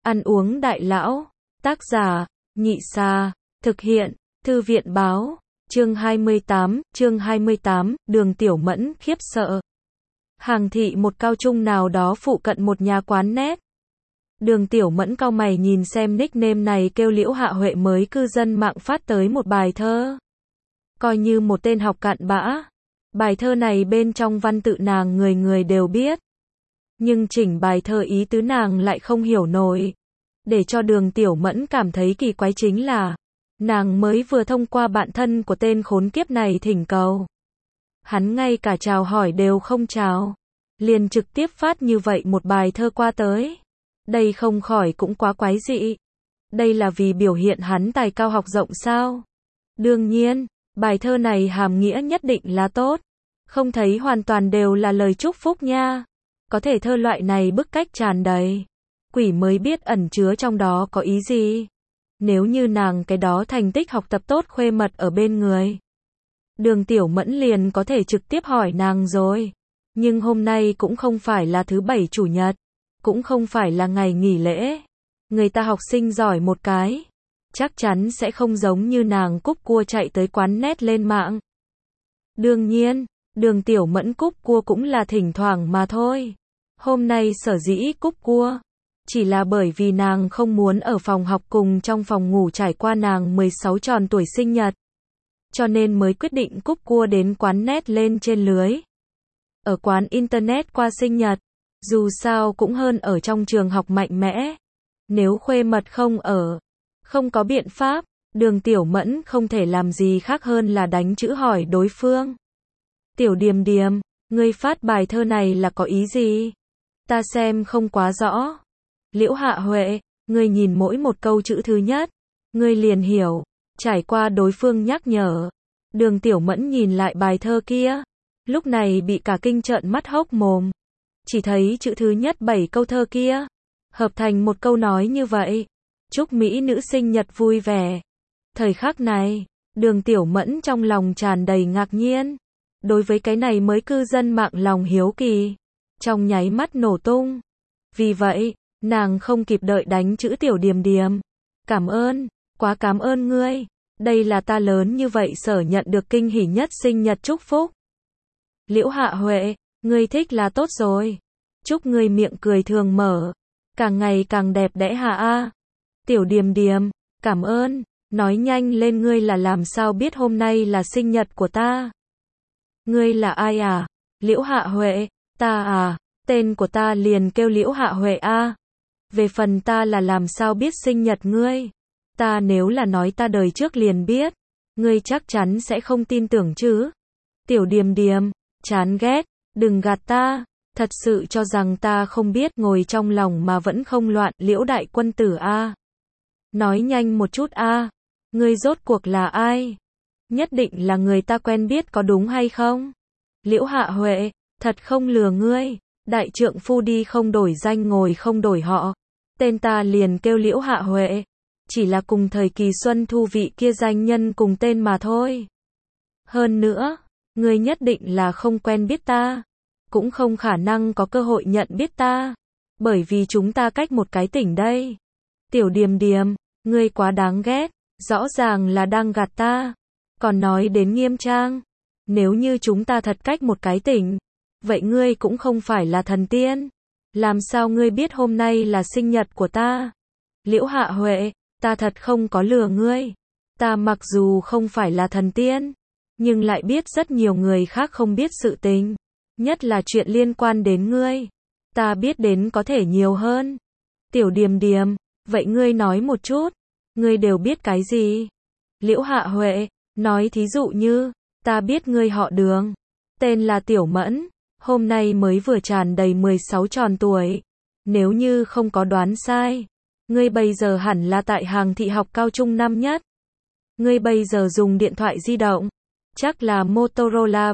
Ăn uống đại lão. Tác giả, Nhị Sa. Thực hiện, Thư viện báo. Chương 28, Đường Tiểu Mẫn khiếp sợ. Hàng thị một cao trung nào đó phụ cận một nhà quán net. Đường Tiểu Mẫn cau mày nhìn xem nickname này kêu Liễu Hạ Huệ mới cư dân mạng phát tới một bài thơ. Coi như một tên học cặn bã. Bài thơ này bên trong văn tự nàng người người đều biết. Nhưng chỉnh bài thơ ý tứ nàng lại không hiểu nổi. Để cho Đường Tiểu Mẫn cảm thấy kỳ quái chính là, nàng mới vừa thông qua bạn thân của tên khốn kiếp này thỉnh cầu. Hắn ngay cả chào hỏi đều không chào. Liền trực tiếp phát như vậy một bài thơ qua tới. Đây không khỏi cũng quá quái dị. Đây là vì biểu hiện hắn tài cao học rộng sao? Đương nhiên, bài thơ này hàm nghĩa nhất định là tốt. Không thấy hoàn toàn đều là lời chúc phúc nha. Có thể thơ loại này bức cách tràn đầy. Quỷ mới biết ẩn chứa trong đó có ý gì. Nếu như nàng cái đó thành tích học tập tốt khuê mật ở bên người. Đường Tiểu Mẫn liền có thể trực tiếp hỏi nàng rồi. Nhưng hôm nay cũng không phải là thứ bảy chủ nhật. Cũng không phải là ngày nghỉ lễ. Người ta học sinh giỏi một cái. Chắc chắn sẽ không giống như nàng cúp cua chạy tới quán net lên mạng. Đương nhiên, Đường Tiểu Mẫn cúp cua cũng là thỉnh thoảng mà thôi. Hôm nay sở dĩ cúp cua. Chỉ là bởi vì nàng không muốn ở phòng học cùng trong phòng ngủ trải qua nàng 16 tròn tuổi sinh nhật. Cho nên mới quyết định cúp cua đến quán net lên trên lưới. Ở quán internet qua sinh nhật. Dù sao cũng hơn ở trong trường học mạnh mẽ. Nếu khuê mật không ở. Không có biện pháp. Đường Tiểu Mẫn không thể làm gì khác hơn là đánh chữ hỏi đối phương. Tiểu Điềm Điềm, ngươi phát bài thơ này là có ý gì? Ta xem không quá rõ. Liễu Hạ Huệ, ngươi nhìn mỗi một câu chữ thứ nhất. Ngươi liền hiểu. Trải qua đối phương nhắc nhở. Đường Tiểu Mẫn nhìn lại bài thơ kia. Lúc này bị cả kinh trợn mắt hốc mồm. Chỉ thấy chữ thứ nhất 7 câu thơ kia. Hợp thành một câu nói như vậy. Chúc Mỹ nữ sinh nhật vui vẻ. Thời khắc này, Đường Tiểu Mẫn trong lòng tràn đầy ngạc nhiên. Đối với cái này mới cư dân mạng lòng hiếu kỳ. Trong nháy mắt nổ tung. Vì vậy, nàng không kịp đợi đánh chữ Tiểu Điềm Điềm. Cảm ơn, quá cảm ơn ngươi. Đây là ta lớn như vậy sở nhận được kinh hỉ nhất sinh nhật chúc phúc. Liễu Hạ Huệ, ngươi thích là tốt rồi. Chúc ngươi miệng cười thường mở. Càng ngày càng đẹp đẽ hà a. Tiểu Điềm Điềm, cảm ơn. Nói nhanh lên ngươi là làm sao biết hôm nay là sinh nhật của ta. Ngươi là ai à? Liễu Hạ Huệ, ta à, tên của ta liền kêu Liễu Hạ Huệ a. Về phần ta là làm sao biết sinh nhật ngươi. Ta nếu là nói ta đời trước liền biết. Ngươi chắc chắn sẽ không tin tưởng chứ. Tiểu Điềm Điềm, chán ghét, đừng gạt ta. Thật sự cho rằng ta không biết ngồi trong lòng mà vẫn không loạn. Liễu đại quân tử a. Nói nhanh một chút a. Ngươi rốt cuộc là ai? Nhất định là người ta quen biết có đúng hay không? Liễu Hạ Huệ, thật không lừa ngươi. Đại trượng phu đi không đổi danh ngồi không đổi họ. Tên ta liền kêu Liễu Hạ Huệ. Chỉ là cùng thời kỳ xuân thu vị kia danh nhân cùng tên mà thôi. Hơn nữa, ngươi nhất định là không quen biết ta. Cũng không khả năng có cơ hội nhận biết ta. Bởi vì chúng ta cách một cái tỉnh đây. Tiểu Điềm Điềm, ngươi quá đáng ghét. Rõ ràng là đang gạt ta. Còn nói đến nghiêm trang. Nếu như chúng ta thật cách một cái tỉnh. Vậy ngươi cũng không phải là thần tiên. Làm sao ngươi biết hôm nay là sinh nhật của ta? Liễu Hạ Huệ, ta thật không có lừa ngươi. Ta mặc dù không phải là thần tiên. Nhưng lại biết rất nhiều người khác không biết sự tình. Nhất là chuyện liên quan đến ngươi. Ta biết đến có thể nhiều hơn. Tiểu Điềm Điềm, vậy ngươi nói một chút. Ngươi đều biết cái gì? Liễu Hạ Huệ, nói thí dụ như, ta biết ngươi họ Đường. Tên là Tiểu Mẫn. Hôm nay mới vừa tràn đầy 16 tròn tuổi. Nếu như không có đoán sai. Ngươi bây giờ hẳn là tại Hàng thị học cao trung năm nhất. Ngươi bây giờ dùng điện thoại di động. Chắc là Motorola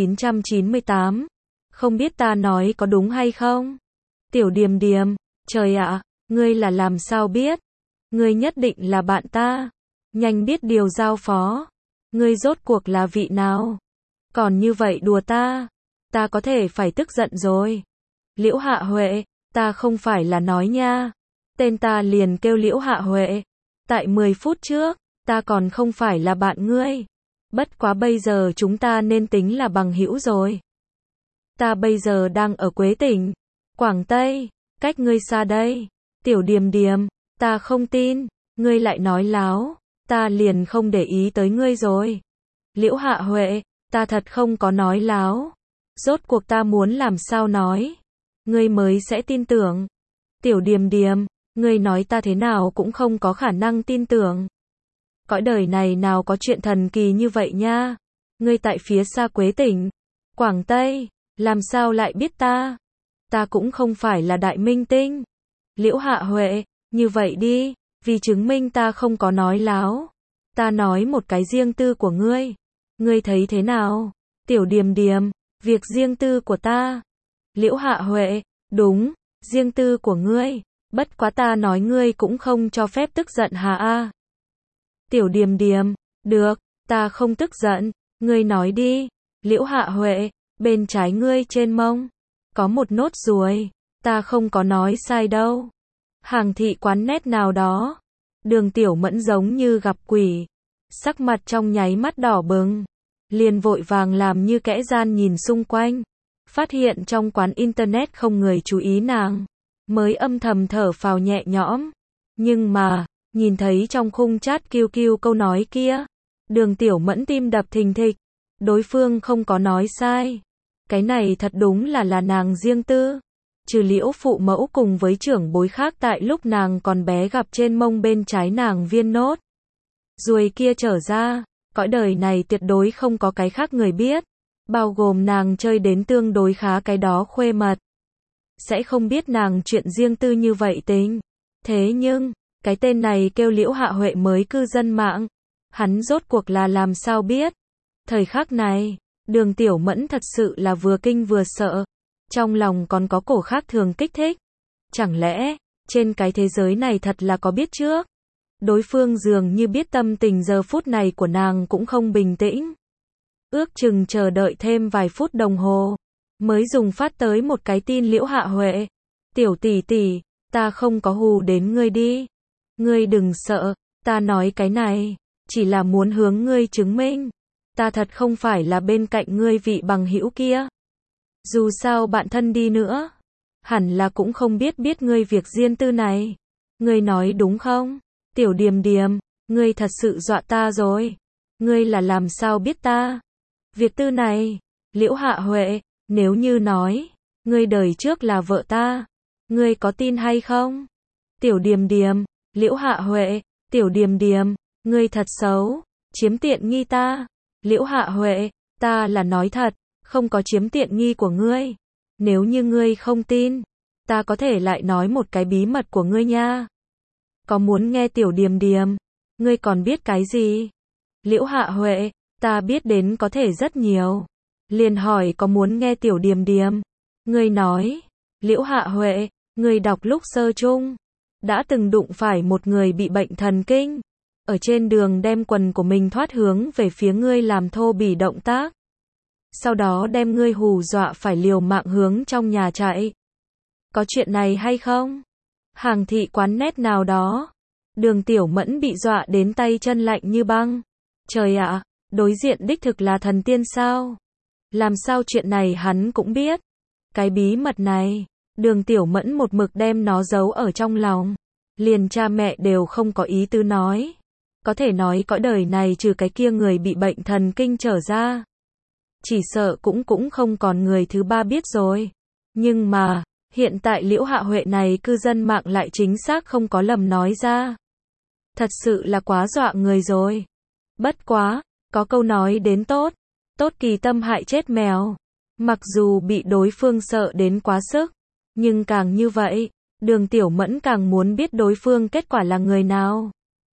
V998. Không biết ta nói có đúng hay không? Tiểu Điềm Điềm, trời ạ, ngươi là làm sao biết? Ngươi nhất định là bạn ta. Nhanh biết điều giao phó. Ngươi rốt cuộc là vị nào? Còn như vậy đùa ta. Ta có thể phải tức giận rồi. Liễu Hạ Huệ, ta không phải là nói nha. Tên ta liền kêu Liễu Hạ Huệ. Tại 10 phút trước, ta còn không phải là bạn ngươi. Bất quá bây giờ chúng ta nên tính là bằng hữu rồi. Ta bây giờ đang ở Quế Tỉnh, Quảng Tây, cách ngươi xa đây. Tiểu Điềm Điềm, ta không tin, ngươi lại nói láo, ta liền không để ý tới ngươi rồi. Liễu Hạ Huệ, ta thật không có nói láo. Rốt cuộc ta muốn làm sao nói, ngươi mới sẽ tin tưởng. Tiểu Điềm Điềm, ngươi nói ta thế nào cũng không có khả năng tin tưởng. Cõi đời này nào có chuyện thần kỳ như vậy nha. Ngươi tại phía xa Quế Tỉnh, Quảng Tây, làm sao lại biết ta? Ta cũng không phải là đại minh tinh. Liễu Hạ Huệ, như vậy đi, vì chứng minh ta không có nói láo. Ta nói một cái riêng tư của ngươi. Ngươi thấy thế nào? Tiểu Điềm Điềm, việc riêng tư của ta. Liễu Hạ Huệ, đúng, riêng tư của ngươi. Bất quá ta nói ngươi cũng không cho phép tức giận hà a. Tiểu Điềm Điềm, được, ta không tức giận, ngươi nói đi. Liễu Hạ Huệ, bên trái ngươi trên mông có một nốt ruồi, ta không có nói sai đâu. Hàng thị quán nét nào đó, Đường Tiểu Mẫn giống như gặp quỷ, sắc mặt trong nháy mắt đỏ bừng, liền vội vàng làm như kẽ gian nhìn xung quanh, phát hiện trong quán internet không người chú ý nàng, mới âm thầm thở phào nhẹ nhõm. Nhưng mà, nhìn thấy trong khung chat QQ câu nói kia, Đường Tiểu Mẫn tim đập thình thịch, đối phương không có nói sai. Cái này thật đúng là nàng riêng tư. Trừ Liễu phụ mẫu cùng với trưởng bối khác tại lúc nàng còn bé gặp trên mông bên trái nàng viên nốt ruồi kia trở ra, cõi đời này tuyệt đối không có cái khác người biết, bao gồm nàng chơi đến tương đối khá cái đó khuê mật. Sẽ không biết nàng chuyện riêng tư như vậy tính. Thế nhưng, cái tên này kêu Liễu Hạ Huệ mới cư dân mạng. Hắn rốt cuộc là làm sao biết? Thời khắc này, Đường Tiểu Mẫn thật sự là vừa kinh vừa sợ. Trong lòng còn có cổ khác thường kích thích. Chẳng lẽ, trên cái thế giới này thật là có biết trước? Đối phương dường như biết tâm tình giờ phút này của nàng cũng không bình tĩnh. Ước chừng chờ đợi thêm vài phút đồng hồ, mới dùng phát tới một cái tin Liễu Hạ Huệ. Tiểu tỷ tỷ, ta không có hù đến ngươi đi. Ngươi đừng sợ, ta nói cái này, chỉ là muốn hướng ngươi chứng minh. Ta thật không phải là bên cạnh ngươi vị bằng hữu kia. Dù sao bạn thân đi nữa, hẳn là cũng không biết ngươi việc riêng tư này. Ngươi nói đúng không? Tiểu Điềm Điềm, ngươi thật sự dọa ta rồi. Ngươi là làm sao biết ta? Việc tư này, Liễu Hạ Huệ, nếu như nói, ngươi đời trước là vợ ta, ngươi có tin hay không? Tiểu Điềm Điềm, Liễu Hạ Huệ, Tiểu Điềm Điềm, ngươi thật xấu, chiếm tiện nghi ta. Liễu Hạ Huệ, ta là nói thật, không có chiếm tiện nghi của ngươi. Nếu như ngươi không tin, ta có thể lại nói một cái bí mật của ngươi nha. Có muốn nghe Tiểu Điềm Điềm? Ngươi còn biết cái gì? Liễu Hạ Huệ, ta biết đến có thể rất nhiều. Liền hỏi có muốn nghe Tiểu Điềm Điềm? Ngươi nói. Liễu Hạ Huệ, ngươi đọc lúc sơ chung, đã từng đụng phải một người bị bệnh thần kinh. Ở trên đường đem quần của mình thoát hướng về phía ngươi làm thô bỉ động tác. Sau đó đem ngươi hù dọa phải liều mạng hướng trong nhà chạy. Có chuyện này hay không? Hàng thị quán nét nào đó, Đường Tiểu Mẫn bị dọa đến tay chân lạnh như băng. Trời ạ, đối diện đích thực là thần tiên sao? Làm sao chuyện này hắn cũng biết? Cái bí mật này, Đường Tiểu Mẫn một mực đem nó giấu ở trong lòng. Liền cha mẹ đều không có ý tứ nói. Có thể nói cõi đời này trừ cái kia người bị bệnh thần kinh trở ra, chỉ sợ cũng không còn người thứ ba biết rồi. Nhưng mà, hiện tại Liễu Hạ Huệ này cư dân mạng lại chính xác không có lầm nói ra. Thật sự là quá dọa người rồi. Bất quá, có câu nói đến tốt kỳ tâm hại chết mèo. Mặc dù bị đối phương sợ đến quá sức, nhưng càng như vậy, Đường Tiểu Mẫn càng muốn biết đối phương kết quả là người nào.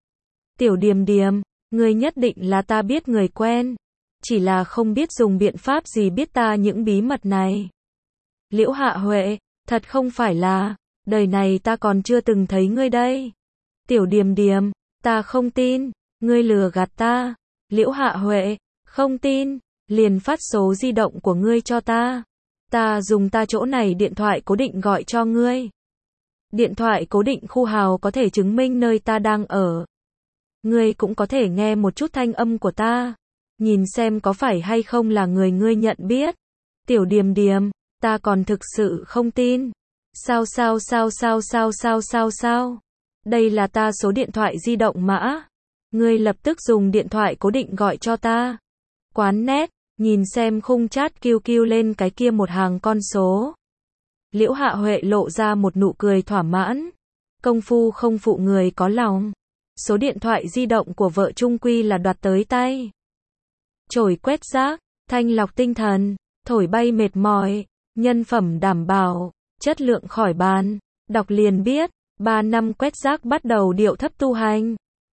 Tiểu Điềm Điềm, ngươi nhất định là ta biết người quen, chỉ là không biết dùng biện pháp gì biết ta những bí mật này. Liễu Hạ Huệ, thật không phải là, đời này ta còn chưa từng thấy ngươi đây. Tiểu Điềm Điềm, ta không tin, ngươi lừa gạt ta. Liễu Hạ Huệ, không tin, liền phát số di động của ngươi cho ta. Ta dùng ta chỗ này điện thoại cố định gọi cho ngươi. Điện thoại cố định khu hào có thể chứng minh nơi ta đang ở. Ngươi cũng có thể nghe một chút thanh âm của ta. Nhìn xem có phải hay không là người ngươi nhận biết. Tiểu Điềm Điềm, ta còn thực sự không tin. Sao? Đây là ta số điện thoại di động mã. Ngươi lập tức dùng điện thoại cố định gọi cho ta. Quán nét, nhìn xem khung chat QQ lên cái kia một hàng con số. Liễu Hạ Huệ lộ ra một nụ cười thỏa mãn. Công phu không phụ người có lòng. Số điện thoại di động của vợ chung quy là đoạt tới tay. Chổi quét rác, thanh lọc tinh thần, thổi bay mệt mỏi, nhân phẩm đảm bảo, chất lượng khỏi bàn. Đọc liền biết, 3 năm quét rác bắt đầu điệu thấp tu hành.